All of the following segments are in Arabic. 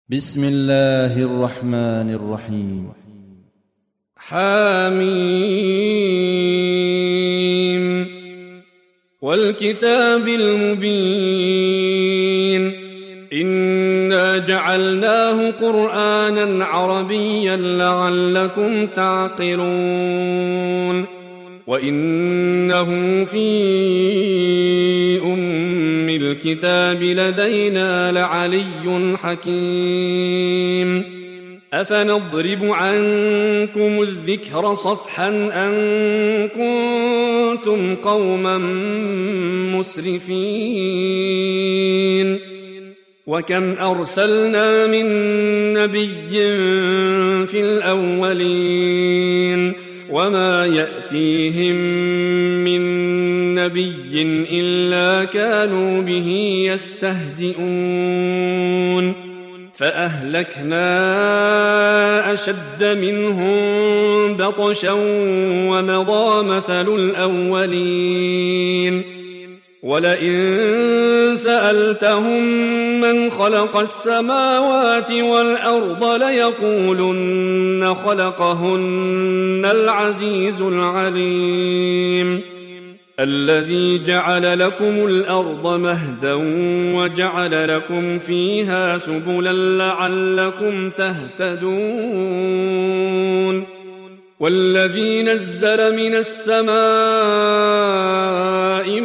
بسم الله الرحمن الرحيم. حميم والكتاب المبين إنا جعلناه قرآنا عربيا لعلكم تعقلون وإنه في الكتاب لدينا لعلي حكيم أفنضرب عنكم الذكر صفحا أن كنتم قوما مسرفين وكم أرسلنا من نبي في الأولين وما يأتيهم من نبي إلا كانوا به يستهزئون فأهلكنا أشد منهم بطشا ومضى مثل الأولين ولئن سألتهم من خلق السماوات والأرض ليقولن خلقهن العزيز العليم الذي جعل لكم الأرض مهدا وجعل لكم فيها سبلا لعلكم تهتدون والذي نزل من السماء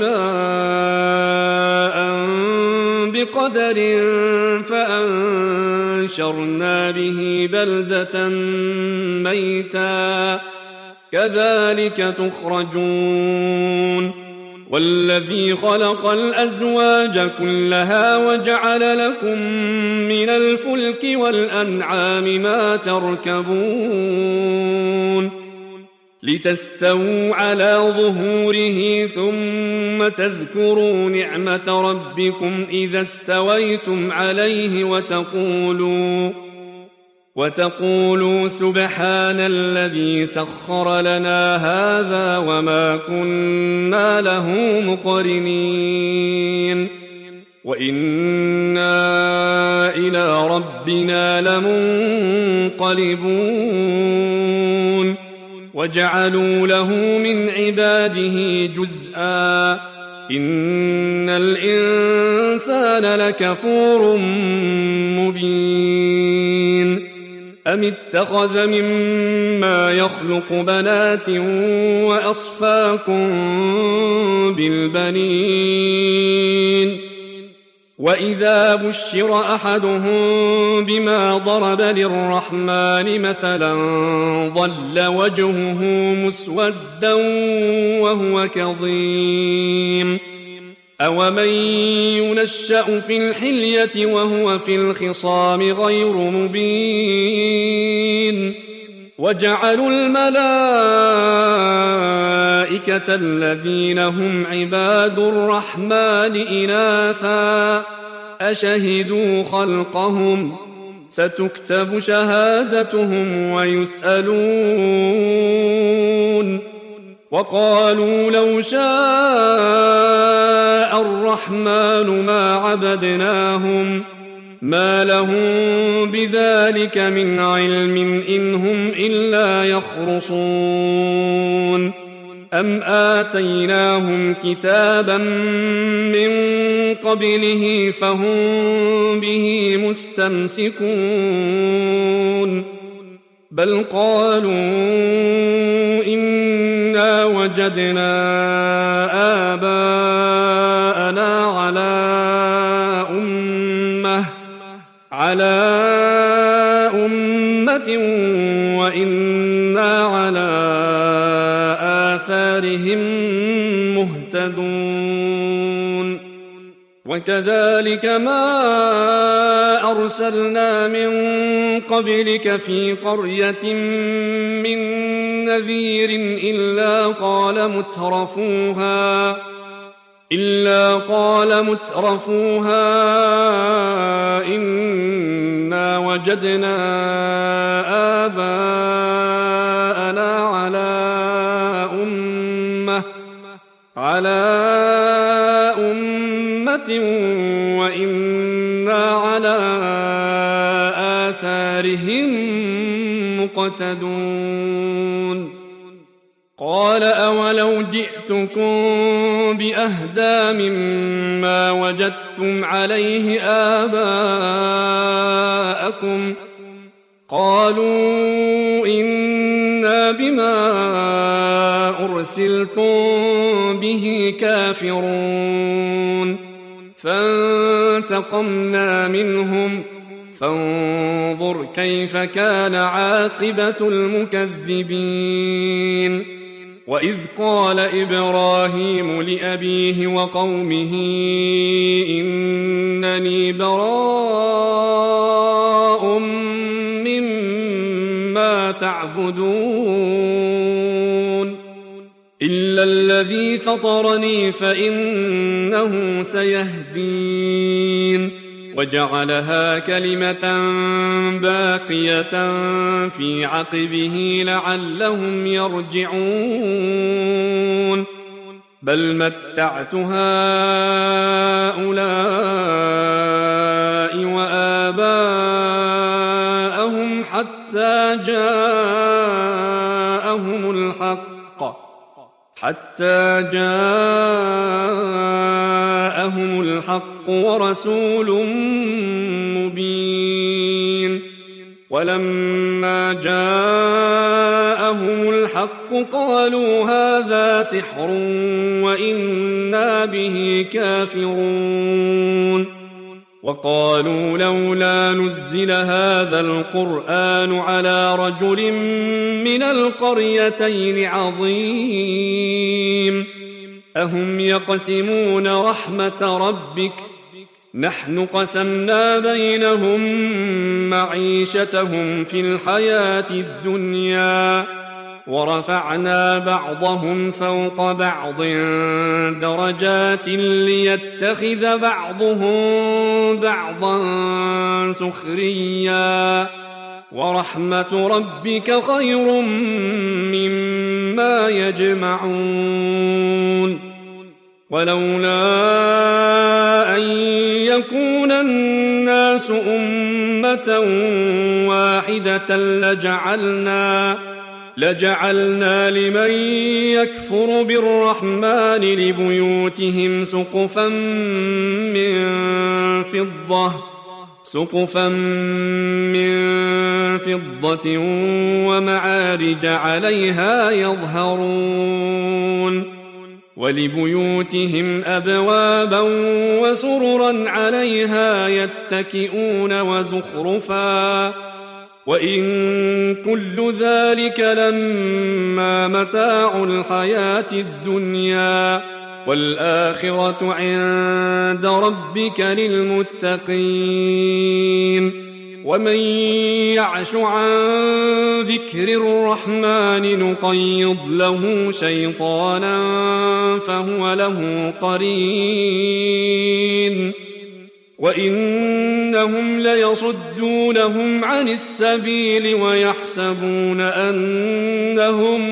ماء بقدر فأنشرنا به بلدة ميتا كذلك تخرجون والذي خلق الأزواج كلها وجعل لكم من الفلك والأنعام ما تركبون لتستووا على ظهوره ثم تذكروا نعمة ربكم إذا استويتم عليه وتقولوا سبحان الذي سخر لنا هذا وما كنا له مقرنين وإنا إلى ربنا لمنقلبون وجعلوا له من عباده جزءا إن الإنسان لكفور مبين أم اتخذ مما يخلق بنات وأصفاكم بالبنين وإذا بشر أحدهم بما ضرب للرحمن مثلا ظل وجهه مسودا وهو كظيم أومن ينشأ في الحلية وهو في الخصام غير مبين وجعلوا الملائكة الذين هم عباد الرحمن إناثا أشهدوا خلقهم ستكتب شهادتهم ويسألون وقالوا لو شاء الرحمن ما عبدناهم ما لهم بذلك من علم إن هم إلا يخرصون أم آتيناهم كتابا من قبله فهم به مستمسكون بل قالوا إنا وجدنا آباءنا على أمة وإنا على آثارهم مهتدون وكذلك ما أرسلنا من قبلك في قرية من نذير إلا قال مترفوها إنا وجدنا آباءنا على أمة وإنا على آثارهم مقتدون قال أولو جئتكم بأهدى مما وجدتم عليه آباءكم قالوا إنا بما أرسلتم به كافرون فانتقمنا منهم فانظر كيف كان عاقبة المكذبين وإذ قال إبراهيم لأبيه وقومه إنني براء مما تعبدون إلا الذي فطرني فإنه سيهدين وجعلها كلمة باقية في عقبه لعلهم يرجعون بل متعت هؤلاء وآباءهم حتى جاءهم الحق ورسول مبين ولما جاءهم الحق قالوا هذا سحر وإنا به كافرون وقالوا لولا نزل هذا القرآن على رجل من القريتين عظيم أهم يقسمون رحمة ربك نحن قسمنا بينهم معيشتهم في الحياة الدنيا ورفعنا بعضهم فوق بعض درجات ليتخذ بعضهم بعضا سخريا ورحمة ربك خير مما يجمعون ولولا أن يكون الناس أمة واحدة لجعلنا لمن يكفر بالرحمن لبيوتهم سقفا من فضة ومعارج عليها يظهرون ولبيوتهم أبوابا وسررا عليها يتكئون وزخرفا وإن كل ذلك لما متاع الحياة الدنيا والآخرة عند ربك للمتقين ومن يعش عن ذكر الرحمن نقيض له شيطانا فهو له قرين وإنهم ليصدونهم عن السبيل ويحسبون أنهم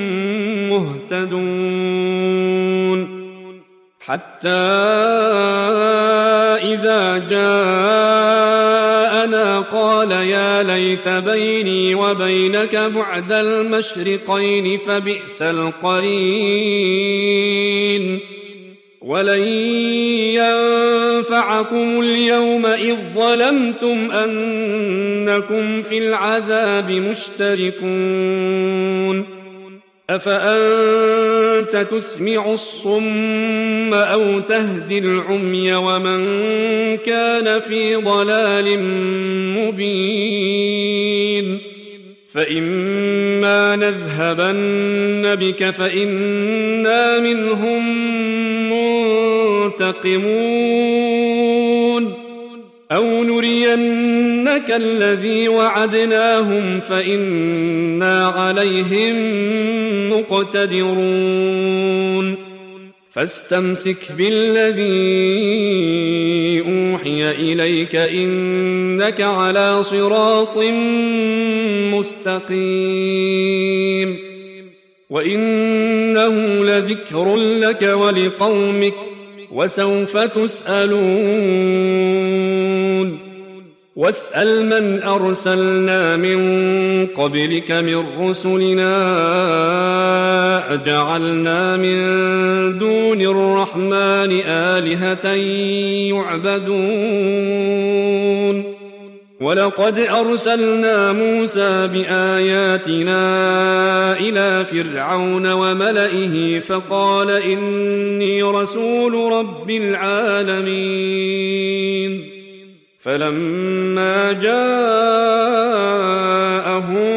مهتدون حتى إذا جاءنا قال يا ليت بيني وبينك بعد المشرقين فبئس القرين ولن ينفعكم اليوم إذ ظلمتم أنكم في العذاب مشتركون أفأنت تسمع الصم أو تهدي العمي ومن كان في ضلال مبين فإما نذهبن بك فإنا منهم منتقمون أو نرينك الذي وعدناهم فإنا عليهم مقتدرون فاستمسك بالذي أوحي إليك إنك على صراط مستقيم وإنه لذكر لك ولقومك وسوف تسألون واسأل من أرسلنا من قبلك من رسلنا أجعلنا من دون الرحمن آلهة يعبدون ولقد أرسلنا موسى بآياتنا إلى فرعون وملئه فقال إني رسول رب العالمين فلما جاءهم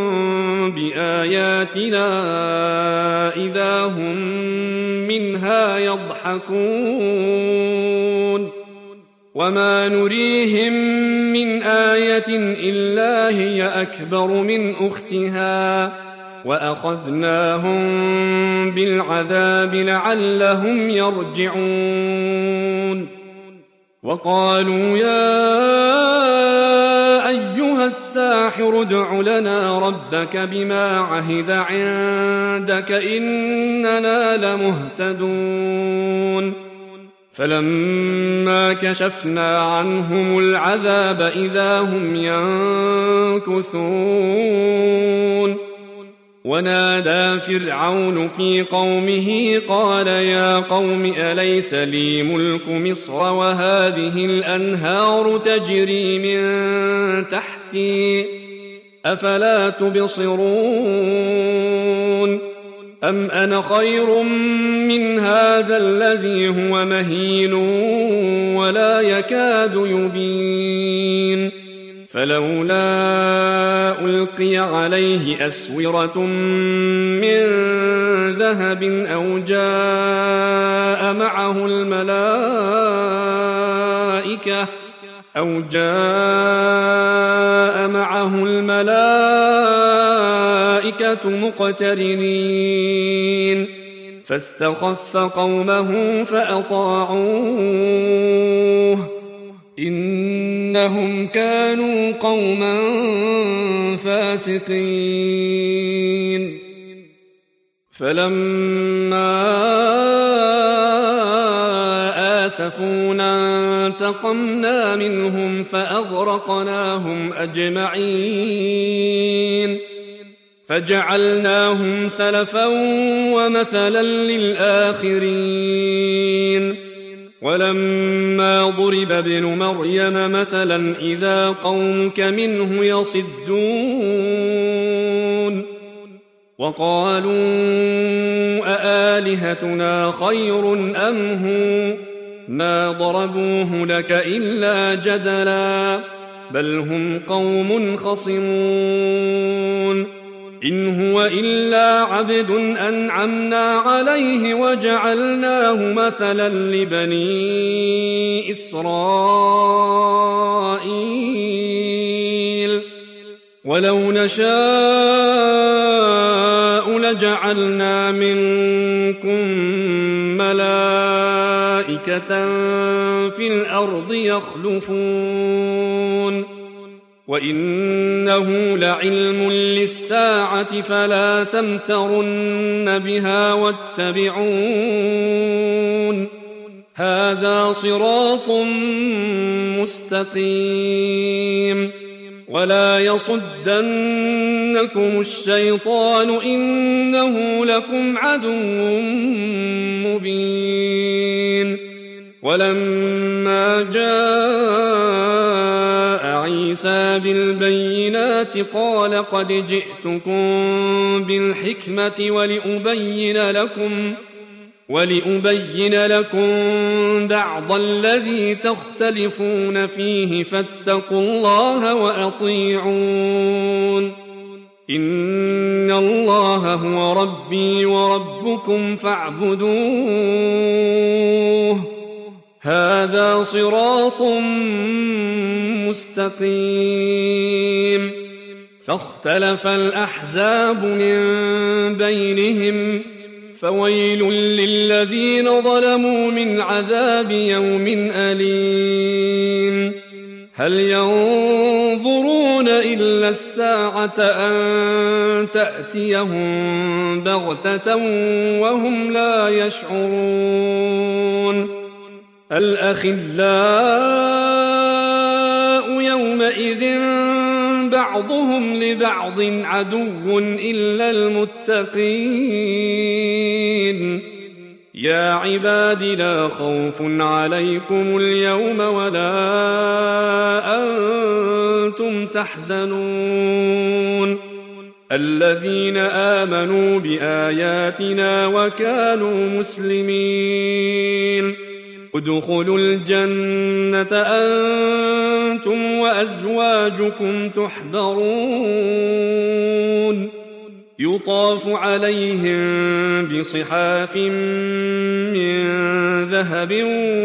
بآياتنا إذا هم منها يضحكون وما نريهم من آية إلا هي أكبر من أختها وأخذناهم بالعذاب لعلهم يرجعون وقالوا يا أيها الساحر ادع لنا ربك بما عهد عندك إننا لمهتدون فلما كشفنا عنهم العذاب إذا هم ينكثون ونادى فرعون في قومه قال يا قوم أليس لي ملك مصر وهذه الأنهار تجري من تحتي أفلا تبصرون أم أنا خير من هذا الذي هو مهين ولا يكاد يبين فلولا ألقي عليه أسورة من ذهب أو جاء معه الملائكة مقترنين فاستخف قومه فأطاعوه إنهم كانوا قوما فاسقين فلما آسفونا انتقمنا منهم فأغرقناهم أجمعين فجعلناهم سلفا ومثلا للآخرين ولما ضرب ابن مريم مثلا إذا قومك منه يصدون وقالوا أآلهتنا خير أم هو ما ضربوه لك إلا جدلا بل هم قوم خصمون إن هو إلا عبد أنعمنا عليه وجعلناه مثلا لبني إسرائيل ولو نشاء لجعلنا منكم ملائكة في الأرض يخلفون وإنه لعلم للساعة فلا تمترن بها واتبعون هذا صراط مستقيم ولا يصدنكم الشيطان إنه لكم عدو مبين ولما جاء عيسى بالبينات قال قد جئتكم بالحكمة ولأبين لكم بعض الذي تختلفون فيه فاتقوا الله وأطيعون إن الله هو ربي وربكم فاعبدوه هذا صراط مستقيم فاختلف الأحزاب من بينهم فويل للذين ظلموا من عذاب يوم أليم هل ينظرون إلا الساعة أن تأتيهم بغتة وهم لا يشعرون الأخلاء يوم يومئذ بعضهم لبعض عدو إلا المتقين يا عباد لا خوف عليكم اليوم ولا أنتم تحزنون الذين آمنوا بآياتنا وكانوا مسلمين ادخلوا الجنة أنتم وأزواجكم تحبرون يطاف عليهم بصحاف من ذهب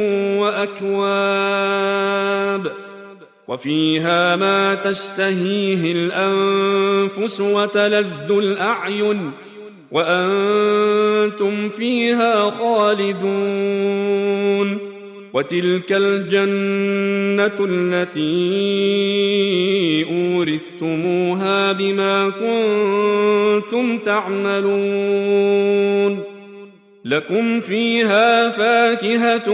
وأكواب وفيها ما تشتهيه الأنفس وتلذ الأعين وأنتم فيها خالدون وتلك الجنة التي أورثتموها بما كنتم تعملون لكم فيها فاكهة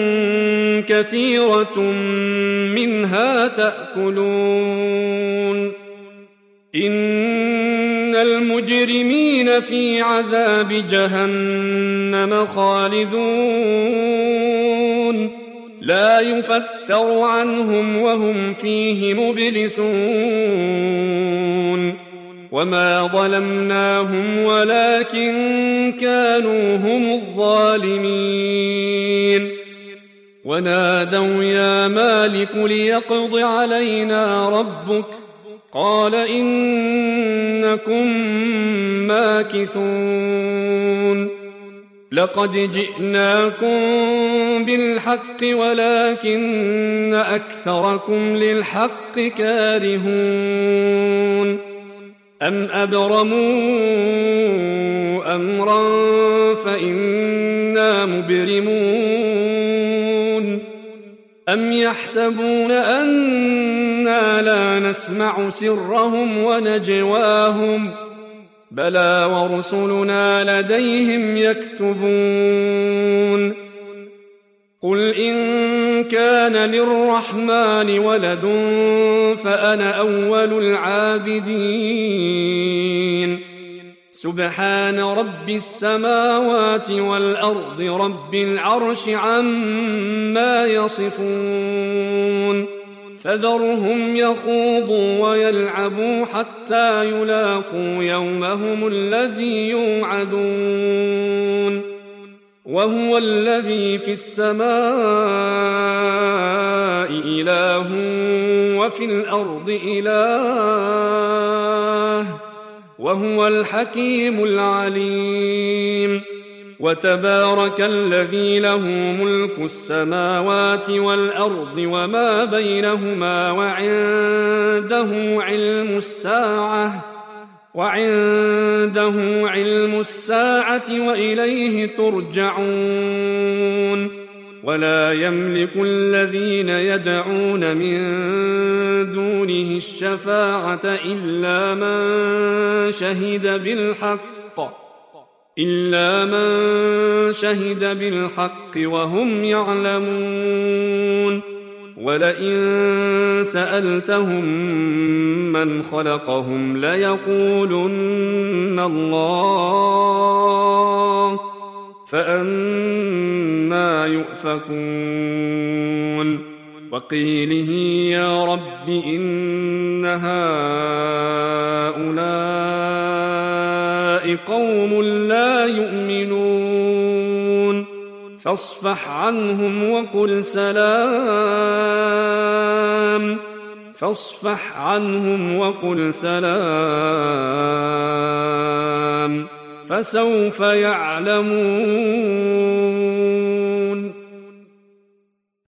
كثيرة منها تأكلون إن المجرمين في عذاب جهنم خالدون لا يفتر عنهم وهم فيه مبلسون وما ظلمناهم ولكن كانوا هم الظالمين ونادوا يا مالك ليقض علينا ربك قال إنكم ماكثون لقد جئناكم بالحق ولكن أكثركم للحق كارهون أم أبرموا أمرا فإنا مبرمون أم يحسبون أنا لا نسمع سرهم ونجواهم بلى ورسلنا لديهم يكتبون قل إن كان للرحمن ولد فأنا أول العابدين سبحان رب السماوات والأرض رب العرش عما يصفون فذرهم يخوضوا ويلعبوا حتى يلاقوا يومهم الذي يوعدون وهو الذي في السماء إله وفي الأرض إله وهو الحكيم العليم وتبارك الذي له ملك السماوات والأرض وما بينهما وعنده علم الساعة وإليه ترجعون ولا يملك الذين يدعون من دونه الشفاعة إلا من شهد بالحق وهم يعلمون ولئن سألتهم من خلقهم ليقولن الله فأنى يؤفكون وقيله يا رب إن هؤلاء قوم لا يؤمنون فاصفح عنهم وقل سلام فسوف يعلمون